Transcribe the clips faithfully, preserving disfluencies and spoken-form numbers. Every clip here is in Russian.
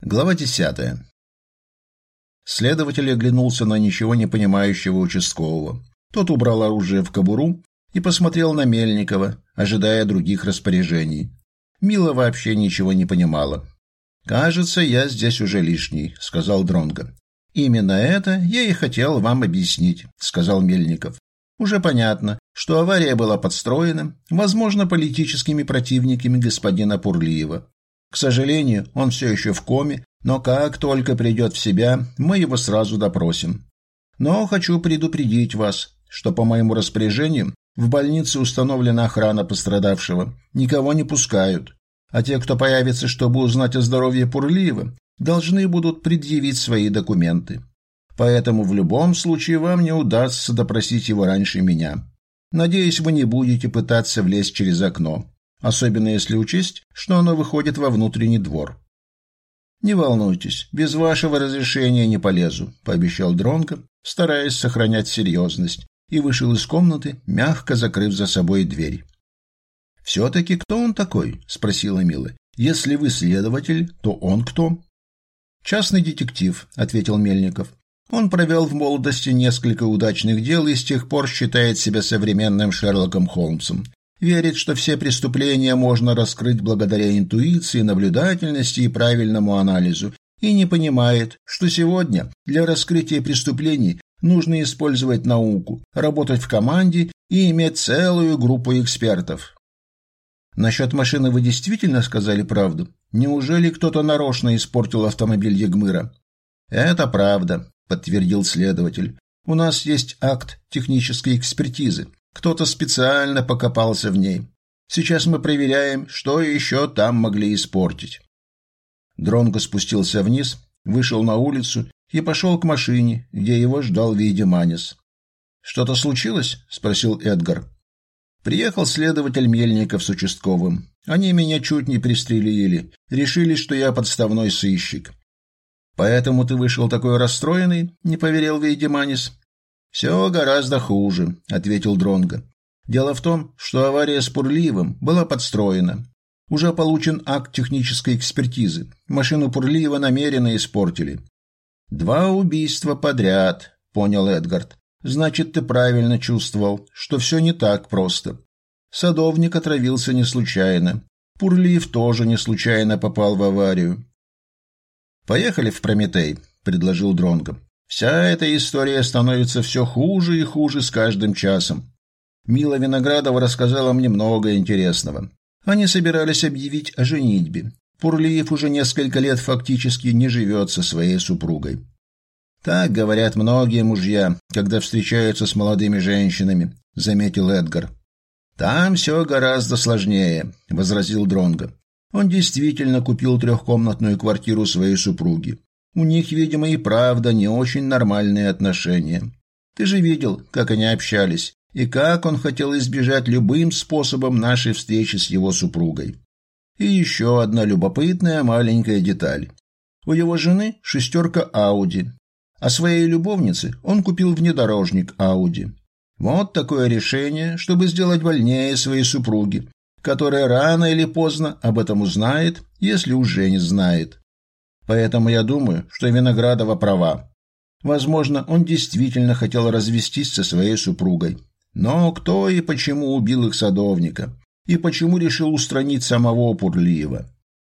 Глава десятая. Следователь оглянулся на ничего не понимающего участкового. Тот убрал оружие в кобуру и посмотрел на Мельникова, ожидая других распоряжений. Мила вообще ничего не понимала. «Кажется, я здесь уже лишний», — сказал Дронго. «Именно это я и хотел вам объяснить», — сказал Мельников. «Уже понятно, что авария была подстроена, возможно, политическими противниками господина Пурлиева. К сожалению, он все еще в коме, но как только придет в себя, мы его сразу допросим. Но хочу предупредить вас, что по моему распоряжению в больнице установлена охрана пострадавшего, никого не пускают, а те, кто появится, чтобы узнать о здоровье Пурлиева, должны будут предъявить свои документы. Поэтому в любом случае вам не удастся допросить его раньше меня. Надеюсь, вы не будете пытаться влезть через окно. Особенно если учесть, что оно выходит во внутренний двор». «Не волнуйтесь, без вашего разрешения не полезу», — пообещал Дронго, стараясь сохранять серьезность, и вышел из комнаты, мягко закрыв за собой дверь. «Все-таки кто он такой?» — спросила Мила. «Если вы следователь, то он кто?» «Частный детектив», — ответил Мельников. «Он провел в молодости несколько удачных дел и с тех пор считает себя современным Шерлоком Холмсом. Верит, что все преступления можно раскрыть благодаря интуиции, наблюдательности и правильному анализу, и не понимает, что сегодня для раскрытия преступлений нужно использовать науку, работать в команде и иметь целую группу экспертов». «Насчет машины вы действительно сказали правду? Неужели кто-то нарочно испортил автомобиль Ягмыра?» «Это правда», — подтвердил следователь. «У нас есть акт технической экспертизы. Кто-то специально покопался в ней. Сейчас мы проверяем, что еще там могли испортить». Дронго спустился вниз, вышел на улицу и пошел к машине, где его ждал Вейдеманис. «Что-то случилось?» – спросил Эдгар. «Приехал следователь Мельников с участковым. Они меня чуть не пристрелили. Решили, что я подставной сыщик». «Поэтому ты вышел такой расстроенный?» – не поверил Вейдеманис. «Все гораздо хуже», — ответил Дронго. «Дело в том, что авария с Пурлиевым была подстроена. Уже получен акт технической экспертизы. Машину Пурлиева намеренно испортили». «Два убийства подряд», — понял Эдгард. «Значит, ты правильно чувствовал, что все не так просто. Садовник отравился не случайно. Пурлиев тоже не случайно попал в аварию». «Поехали в Прометей», — предложил Дронго. «Вся эта история становится все хуже и хуже с каждым часом. Мила Виноградова рассказала мне много интересного. Они собирались объявить о женитьбе. Пурлиев уже несколько лет фактически не живет со своей супругой. Так говорят многие мужья, когда встречаются с молодыми женщинами», — заметил Эдгар. «Там все гораздо сложнее», — возразил Дронго. «Он действительно купил трехкомнатную квартиру своей супруги. У них, видимо, и правда не очень нормальные отношения. Ты же видел, как они общались, и как он хотел избежать любым способом нашей встречи с его супругой. И еще одна любопытная маленькая деталь. У его жены шестерка Ауди, а своей любовнице он купил внедорожник Ауди. Вот такое решение, чтобы сделать больнее своей супруги, которая рано или поздно об этом узнает, если уже не знает. Поэтому я думаю, что Виноградова права. Возможно, он действительно хотел развестись со своей супругой. Но кто и почему убил их садовника? И почему решил устранить самого Пурлиева?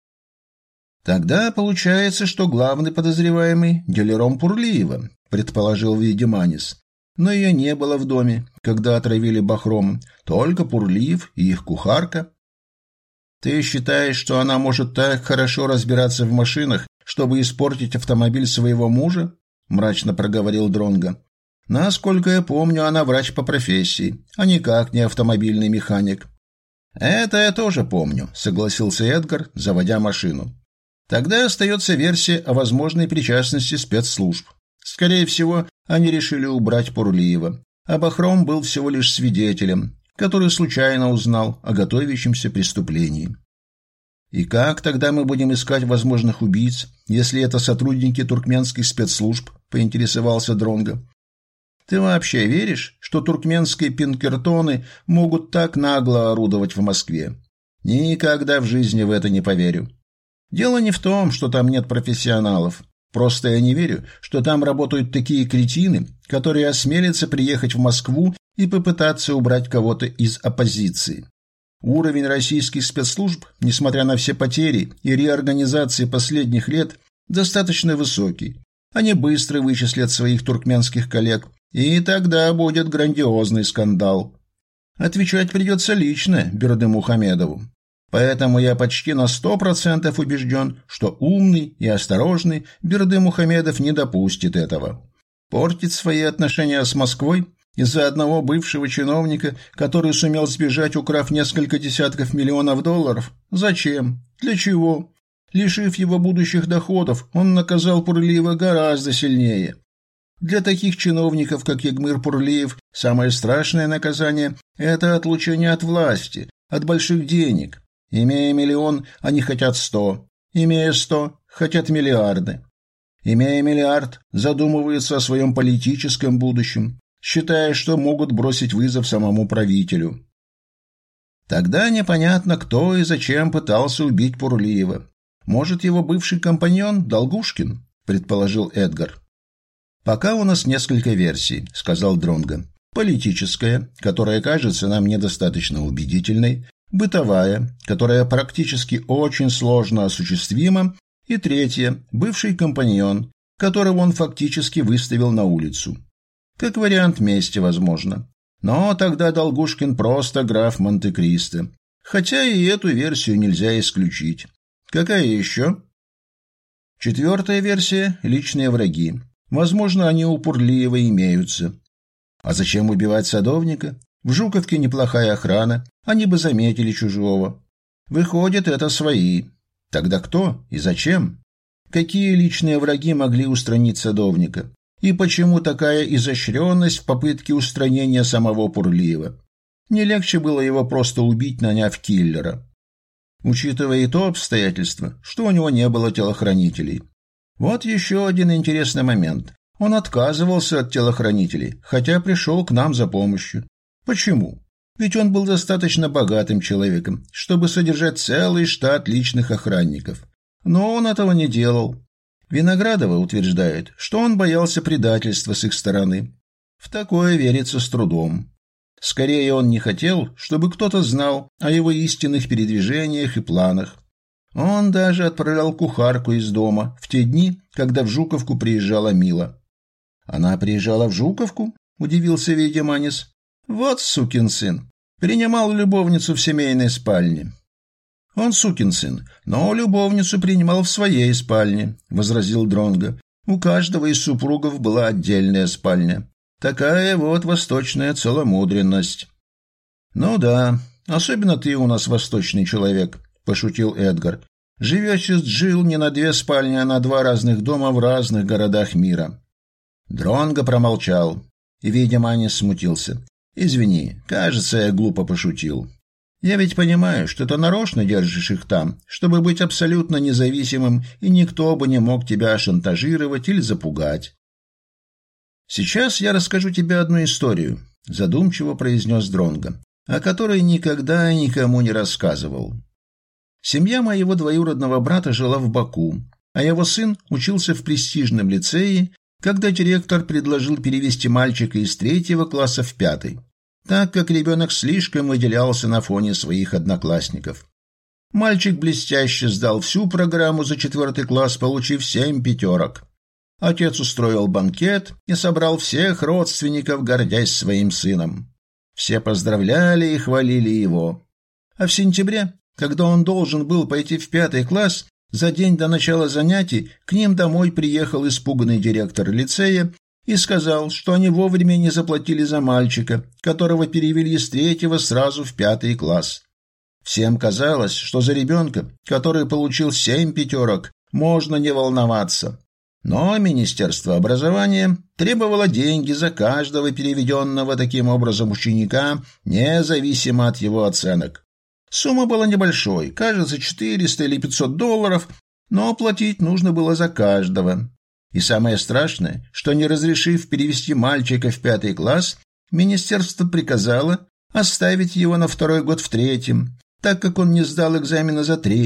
«Тогда получается, что главный подозреваемый – Делерон Пурлиева», предположил Вейдеманис. «Но ее не было в доме, когда отравили Бахром, только Пурлиев и их кухарка». «Ты считаешь, что она может так хорошо разбираться в машинах, чтобы испортить автомобиль своего мужа?» – мрачно проговорил Дронго. «Насколько я помню, она врач по профессии, а никак не автомобильный механик». «Это я тоже помню», – согласился Эдгар, заводя машину. «Тогда остается версия о возможной причастности спецслужб. Скорее всего, они решили убрать Пурлиева, а Бахром был всего лишь свидетелем, который случайно узнал о готовящемся преступлении». «И как тогда мы будем искать возможных убийц, если это сотрудники туркменских спецслужб?» – поинтересовался Дронго. «Ты вообще веришь, что туркменские пинкертоны могут так нагло орудовать в Москве?» «Никогда в жизни в это не поверю. Дело не в том, что там нет профессионалов. Просто я не верю, что там работают такие кретины, которые осмелятся приехать в Москву и попытаться убрать кого-то из оппозиции. Уровень российских спецслужб, несмотря на все потери и реорганизации последних лет, достаточно высокий. Они быстро вычислят своих туркменских коллег, и тогда будет грандиозный скандал. Отвечать придется лично Бердымухамедову. Поэтому я почти на сто процентов убежден, что умный и осторожный Бердымухамедов не допустит этого. Портить свои отношения с Москвой из-за одного бывшего чиновника, который сумел сбежать, украв несколько десятков миллионов долларов? Зачем? Для чего? Лишив его будущих доходов, он наказал Пурлиева гораздо сильнее. Для таких чиновников, как Егмыр Пурлиев, самое страшное наказание – это отлучение от власти, от больших денег. Имея миллион, они хотят сто. Имея сто, хотят миллиарды. Имея миллиард, задумываются о своем политическом будущем, считая, что могут бросить вызов самому правителю. Тогда непонятно, кто и зачем пытался убить Пурлиева. Может, его бывший компаньон Долгушкин, предположил Эдгар. Пока у нас несколько версий, сказал Дронго. Политическая, которая кажется нам недостаточно убедительной, бытовая, которая практически очень сложно осуществима, и третья, бывший компаньон, которого он фактически выставил на улицу. Как вариант мести, возможно. Но тогда Долгушкин просто граф Монте-Кристо. Хотя и эту версию нельзя исключить. Какая еще? Четвертая версия – личные враги. Возможно, они у Пурлиева имеются. А зачем убивать садовника? В Жуковке неплохая охрана, они бы заметили чужого. Выходит, это свои. Тогда кто и зачем? Какие личные враги могли устранить садовника? И почему такая изощренность в попытке устранения самого Пурлиева? Не легче было его просто убить, наняв киллера. Учитывая и то обстоятельство, что у него не было телохранителей. Вот еще один интересный момент. Он отказывался от телохранителей, хотя пришел к нам за помощью. Почему? Ведь он был достаточно богатым человеком, чтобы содержать целый штат личных охранников. Но он этого не делал. Виноградова утверждает, что он боялся предательства с их стороны. В такое верится с трудом. Скорее, он не хотел, чтобы кто-то знал о его истинных передвижениях и планах. Он даже отправлял кухарку из дома в те дни, когда в Жуковку приезжала Мила. «Она приезжала в Жуковку?» – удивился Вейдеманис. «Вот сукин сын. Принимал любовницу в семейной спальне». «Он сукин сын, но любовницу принимал в своей спальне», – возразил Дронго. «У каждого из супругов была отдельная спальня. Такая вот восточная целомудренность». «Ну да, особенно ты у нас восточный человек», – пошутил Эдгар. «Живешь с Джилл не на две спальни, а на два разных дома в разных городах мира». Дронго промолчал, и Вейдеманис смутился. «Извини, кажется, я глупо пошутил. Я ведь понимаю, что ты нарочно держишь их там, чтобы быть абсолютно независимым, и никто бы не мог тебя шантажировать или запугать». «Сейчас я расскажу тебе одну историю», – задумчиво произнес Дронго, «о которой никогда никому не рассказывал. Семья моего двоюродного брата жила в Баку, а его сын учился в престижном лицее, когда директор предложил перевести мальчика из третьего класса в пятый, так как ребенок слишком выделялся на фоне своих одноклассников. Мальчик блестяще сдал всю программу за четвертый класс, получив семь пятерок. Отец устроил банкет и собрал всех родственников, гордясь своим сыном. Все поздравляли и хвалили его. А в сентябре, когда он должен был пойти в пятый класс, за день до начала занятий к ним домой приехал испуганный директор лицея и сказал, что они вовремя не заплатили за мальчика, которого перевели из третьего сразу в пятый класс. Всем казалось, что за ребенка, который получил семь пятерок, можно не волноваться. Но Министерство образования требовало деньги за каждого переведенного таким образом ученика, независимо от его оценок. Сумма была небольшой, кажется, четыреста или пятьсот долларов, но платить нужно было за каждого. И самое страшное, что не разрешив перевести мальчика в пятый класс, министерство приказало оставить его на второй год в третьем, так как он не сдал экзамена за третий,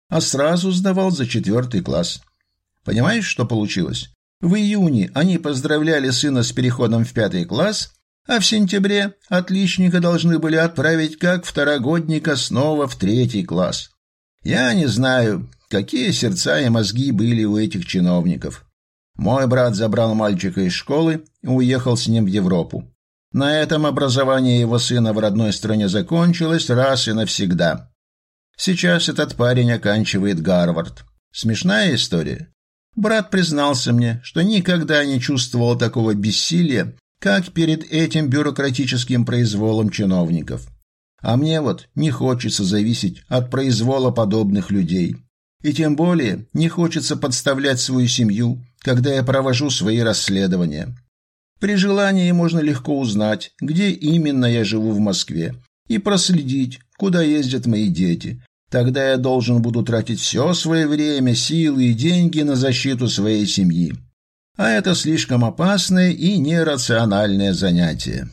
а сразу сдавал за четвертый класс. Понимаешь, что получилось? В июне они поздравляли сына с переходом в пятый класс, а в сентябре отличника должны были отправить как второгодника снова в третий класс. Я не знаю, какие сердца и мозги были у этих чиновников. Мой брат забрал мальчика из школы и уехал с ним в Европу. На этом образование его сына в родной стране закончилось раз и навсегда. Сейчас этот парень оканчивает Гарвард. Смешная история. Брат признался мне, что никогда не чувствовал такого бессилия, как перед этим бюрократическим произволом чиновников. А мне вот не хочется зависеть от произвола подобных людей. И тем более не хочется подставлять свою семью, когда я провожу свои расследования. При желании можно легко узнать, где именно я живу в Москве, и проследить, куда ездят мои дети. Тогда я должен буду тратить все свое время, силы и деньги на защиту своей семьи. А это слишком опасное и нерациональное занятие.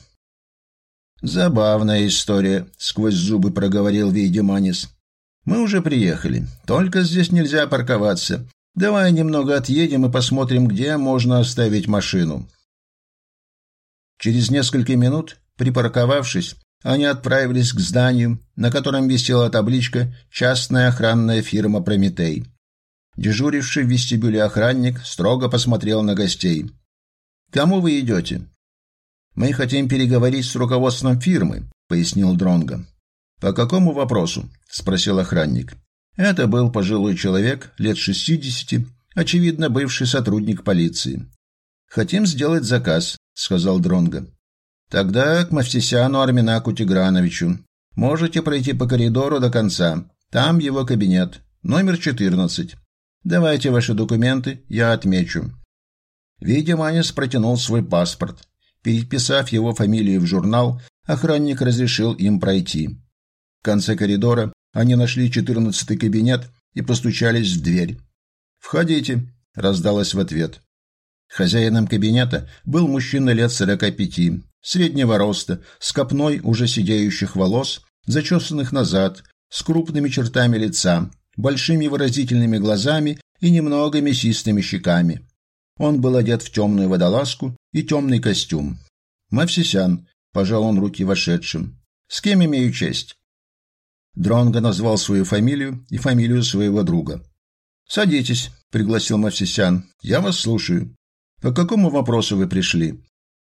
«Забавная история», — сквозь зубы проговорил Вейдеманис. «Мы уже приехали, только здесь нельзя парковаться. Давай немного отъедем и посмотрим, где можно оставить машину». Через несколько минут, припарковавшись, они отправились к зданию, на котором висела табличка «Частная охранная фирма «Прометей». Дежуривший в вестибюле охранник строго посмотрел на гостей. «Кому вы идете?» «Мы хотим переговорить с руководством фирмы», — пояснил Дронго. «По какому вопросу?» — спросил охранник. Это был пожилой человек, лет шестидесяти, очевидно, бывший сотрудник полиции. «Хотим сделать заказ», — сказал Дронго. «Тогда к Мовсисяну Арменаку Тиграновичу. Можете пройти по коридору до конца. Там его кабинет, номер четырнадцать. Давайте ваши документы, я отмечу». Вейдеманис протянул свой паспорт. Переписав его фамилию в журнал, охранник разрешил им пройти. В конце коридора они нашли четырнадцатый кабинет и постучались в дверь. «Входите», — раздалось в ответ. Хозяином кабинета был мужчина лет сорока пяти, среднего роста, с копной уже сидеющих волос, зачесанных назад, с крупными чертами лица, большими выразительными глазами и немного мясистыми щеками. Он был одет в темную водолазку и темный костюм. «Мовсисян», — пожал он руки вошедшим. «С кем имею честь?» Дронго назвал свою фамилию и фамилию своего друга. «Садитесь», — пригласил Мовсисян. «Я вас слушаю. По какому вопросу вы пришли?»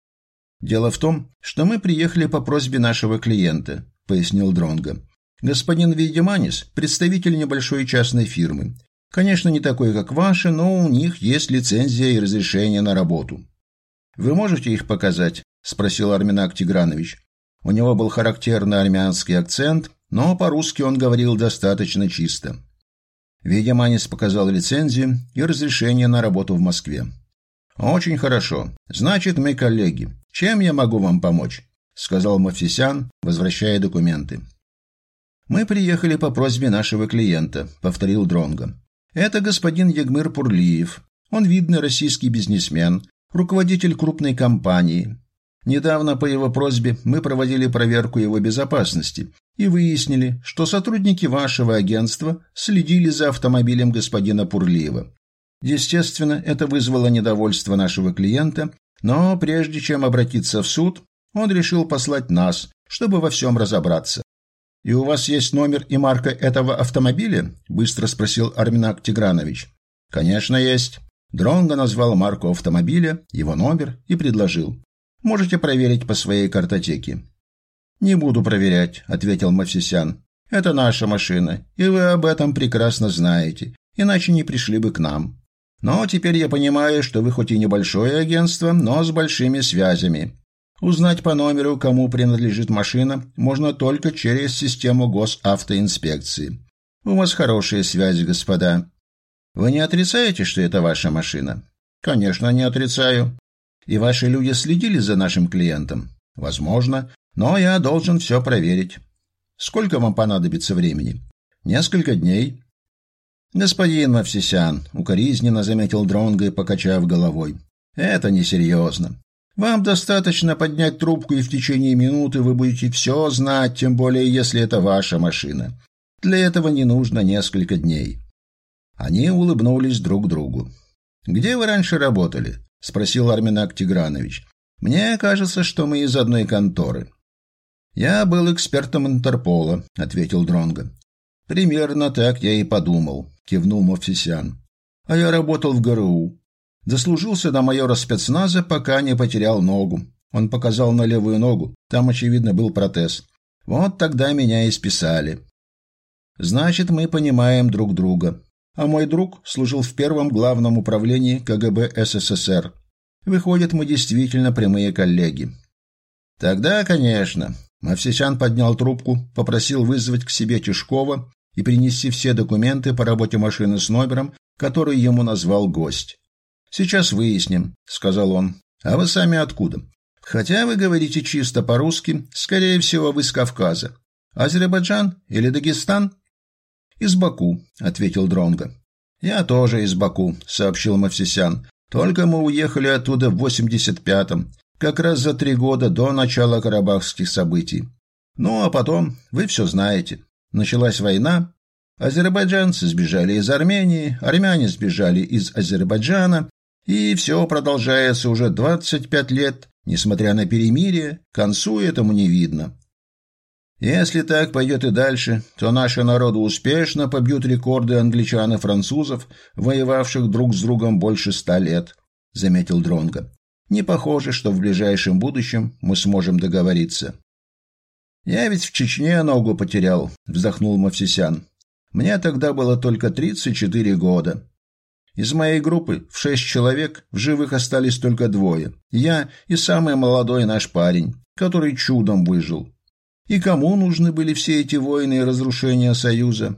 «Дело в том, что мы приехали по просьбе нашего клиента», — пояснил Дронго. «Господин Вейдеманис – представитель небольшой частной фирмы. Конечно, не такой, как ваша, но у них есть лицензия и разрешение на работу». «Вы можете их показать?» – спросил Арменак Тигранович. У него был характерный армянский акцент, но по-русски он говорил достаточно чисто. Вейдеманис показал лицензию и разрешение на работу в Москве. «Очень хорошо. Значит, мы коллеги. Чем я могу вам помочь?» – сказал Мовсисян, возвращая документы. «Мы приехали по просьбе нашего клиента», – повторил Дронго. «Это господин Егмыр Пурлиев. Он видный российский бизнесмен, руководитель крупной компании. Недавно по его просьбе мы проводили проверку его безопасности и выяснили, что сотрудники вашего агентства следили за автомобилем господина Пурлиева. Естественно, это вызвало недовольство нашего клиента, но прежде чем обратиться в суд, он решил послать нас, чтобы во всем разобраться». «И у вас есть номер и марка этого автомобиля?» – быстро спросил Арменак Тигранович. «Конечно, есть». Дронго назвал марку автомобиля, его номер и предложил. «Можете проверить по своей картотеке». «Не буду проверять», – ответил Мовсисян. «Это наша машина, и вы об этом прекрасно знаете, иначе не пришли бы к нам. Но теперь я понимаю, что вы хоть и небольшое агентство, но с большими связями. Узнать по номеру, кому принадлежит машина, можно только через систему госавтоинспекции. У вас хорошие связи, господа. Вы не отрицаете, что это ваша машина?» «Конечно, не отрицаю. И ваши люди следили за нашим клиентом?» «Возможно, но я должен все проверить. Сколько вам понадобится времени?» «Несколько дней». «Господин Мовсисян», — укоризненно заметил Дронго, покачав головой, — «это несерьезно. Вам достаточно поднять трубку, и в течение минуты вы будете все знать, тем более, если это ваша машина. Для этого не нужно несколько дней». Они улыбнулись друг другу. «Где вы раньше работали?» — спросил Арменак Тигранович. «Мне кажется, что мы из одной конторы». «Я был экспертом Интерпола», — ответил Дронго. «Примерно так я и подумал», — кивнул Мовсисян. «А я работал в ГРУ. Дослужился до майора спецназа, пока не потерял ногу». Он показал на левую ногу, там, очевидно, был протез. «Вот тогда меня и списали». «Значит, мы понимаем друг друга. А мой друг служил в первом главном управлении КГБ СССР. Выходит, мы действительно прямые коллеги». «Тогда, конечно». Мовсисян поднял трубку, попросил вызвать к себе Тишкова и принести все документы по работе машины с номером, который ему назвал гость. «Сейчас выясним», — сказал он. «А вы сами откуда? Хотя вы говорите чисто по-русски, скорее всего, вы с Кавказа. Азербайджан или Дагестан?» «Из Баку», — ответил Дронго. «Я тоже из Баку», — сообщил Мовсисян. «Только мы уехали оттуда в восемьдесят пятом, как раз за три года до начала карабахских событий. Ну, а потом, вы все знаете, началась война, азербайджанцы сбежали из Армении, армяне сбежали из Азербайджана, и все продолжается уже двадцать пять лет, несмотря на перемирие, к концу этому не видно. Если так пойдет и дальше, то наши народы успешно побьют рекорды англичан и французов, воевавших друг с другом больше ста лет», — заметил Дронго. «Не похоже, что в ближайшем будущем мы сможем договориться». «Я ведь в Чечне ногу потерял», — вздохнул Мовсисян. «Мне тогда было только тридцать четыре года. Из моей группы в шесть человек в живых остались только двое. Я и самый молодой наш парень, который чудом выжил. И кому нужны были все эти войны и разрушения Союза?»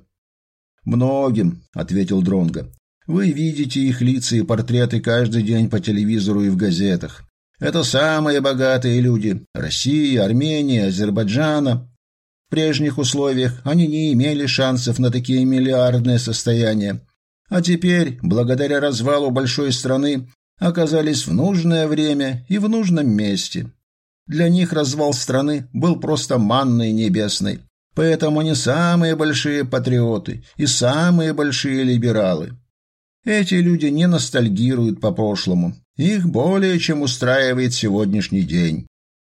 «Многим», — ответил Дронго. «Вы видите их лица и портреты каждый день по телевизору и в газетах. Это самые богатые люди России, Армении, Азербайджана. В прежних условиях они не имели шансов на такие миллиардные состояния. А теперь, благодаря развалу большой страны, оказались в нужное время и в нужном месте. Для них развал страны был просто манной небесной, поэтому они самые большие патриоты и самые большие либералы. Эти люди не ностальгируют по прошлому, их более чем устраивает сегодняшний день».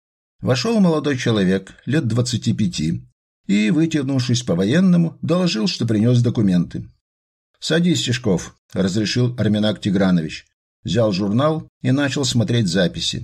Вошел молодой человек, лет двадцати пяти, и, вытянувшись по-военному, доложил, что принес документы. «Садись, Тишков», — разрешил Арменак Тигранович. Взял журнал и начал смотреть записи.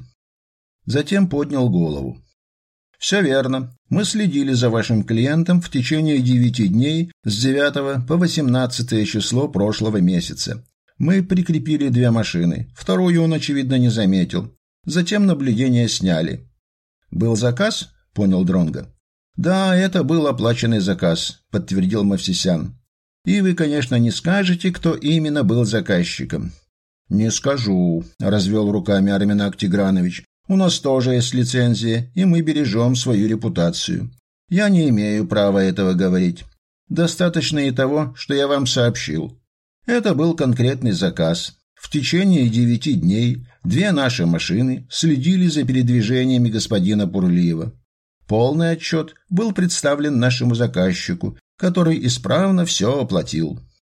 Затем поднял голову. «Все верно. Мы следили за вашим клиентом в течение девяти дней с девятого по восемнадцатое число прошлого месяца. Мы прикрепили две машины. Вторую он, очевидно, не заметил. Затем наблюдение сняли». «Был заказ?» — понял Дронго. «Да, это был оплаченный заказ», — подтвердил Мовсисян. «И вы, конечно, не скажете, кто именно был заказчиком». «Не скажу», — развел руками Арменак Тигранович. «У нас тоже есть лицензия, и мы бережем свою репутацию. Я не имею права этого говорить. Достаточно и того, что я вам сообщил. Это был конкретный заказ. В течение девяти дней две наши машины следили за передвижениями господина Пурлиева. Полный отчет был представлен нашему заказчику, который исправно все оплатил».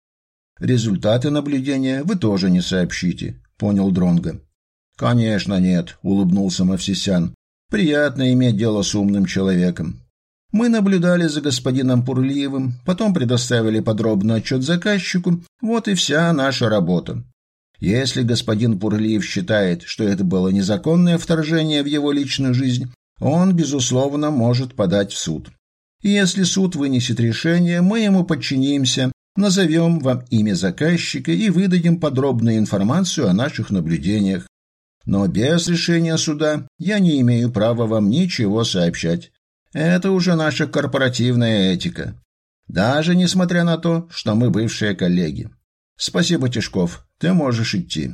«Результаты наблюдения вы тоже не сообщите», — понял Дронго. «Конечно нет», — улыбнулся Мовсисян. «Приятно иметь дело с умным человеком. Мы наблюдали за господином Пурлиевым, потом предоставили подробный отчет заказчику, вот и вся наша работа. Если господин Пурлиев считает, что это было незаконное вторжение в его личную жизнь, он, безусловно, может подать в суд. И если суд вынесет решение, мы ему подчинимся, назовем вам имя заказчика и выдадим подробную информацию о наших наблюдениях. Но без решения суда я не имею права вам ничего сообщать. Это уже наша корпоративная этика. Даже несмотря на то, что мы бывшие коллеги. Спасибо, Тишков, ты можешь идти».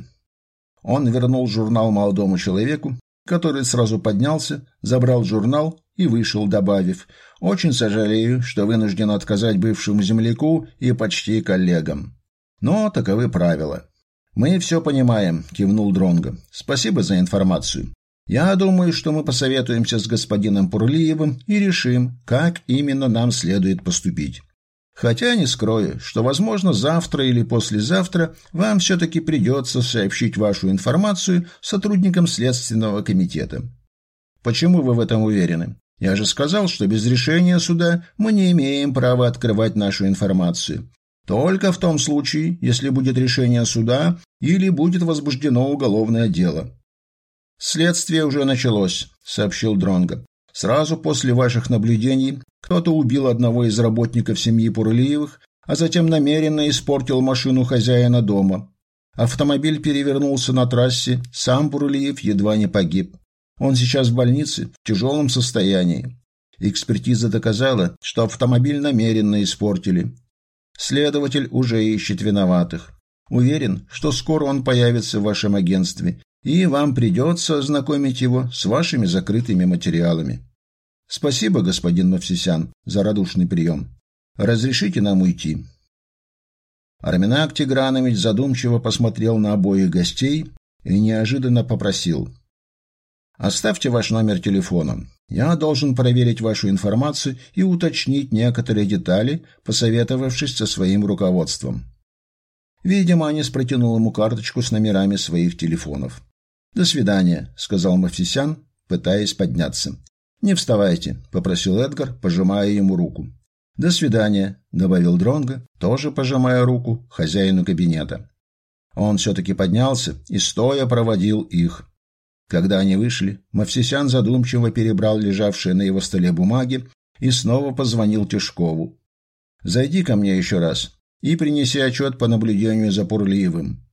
Он вернул журнал молодому человеку, который сразу поднялся, забрал журнал и вышел, добавив: «Очень сожалею, что вынужден отказать бывшему земляку и почти коллегам. Но таковы правила». «Мы все понимаем», — кивнул Дронго. «Спасибо за информацию. Я думаю, что мы посоветуемся с господином Пурлиевым и решим, как именно нам следует поступить. Хотя не скрою, что, возможно, завтра или послезавтра вам все-таки придется сообщить вашу информацию сотрудникам Следственного комитета. Почему вы в этом уверены? Я же сказал, что без решения суда мы не имеем права открывать нашу информацию. Только в том случае, если будет решение суда или будет возбуждено уголовное дело. «Следствие уже началось», — сообщил Дронго. «Сразу после ваших наблюдений кто-то убил одного из работников семьи Пурлиевых, а затем намеренно испортил машину хозяина дома. Автомобиль перевернулся на трассе, сам Пурлиев едва не погиб. Он сейчас в больнице в тяжелом состоянии. Экспертиза доказала, что автомобиль намеренно испортили. Следователь уже ищет виноватых. Уверен, что скоро он появится в вашем агентстве, и вам придется ознакомить его с вашими закрытыми материалами. Спасибо, господин Мовсисян, за радушный прием. Разрешите нам уйти?» Арменак Тигранович задумчиво посмотрел на обоих гостей и неожиданно попросил: «Оставьте ваш номер телефона. Я должен проверить вашу информацию и уточнить некоторые детали, посоветовавшись со своим руководством». Видимо, Анис протянул ему карточку с номерами своих телефонов. «До свидания», — сказал Мовсисян, пытаясь подняться. «Не вставайте», — попросил Эдгар, пожимая ему руку. «До свидания», — добавил Дронго, тоже пожимая руку хозяину кабинета. Он все-таки поднялся и стоя проводил их. Когда они вышли, Мовсисян задумчиво перебрал лежавшие на его столе бумаги и снова позвонил Тишкову. «Зайди ко мне еще раз и принеси отчет по наблюдению за Пурлиевым».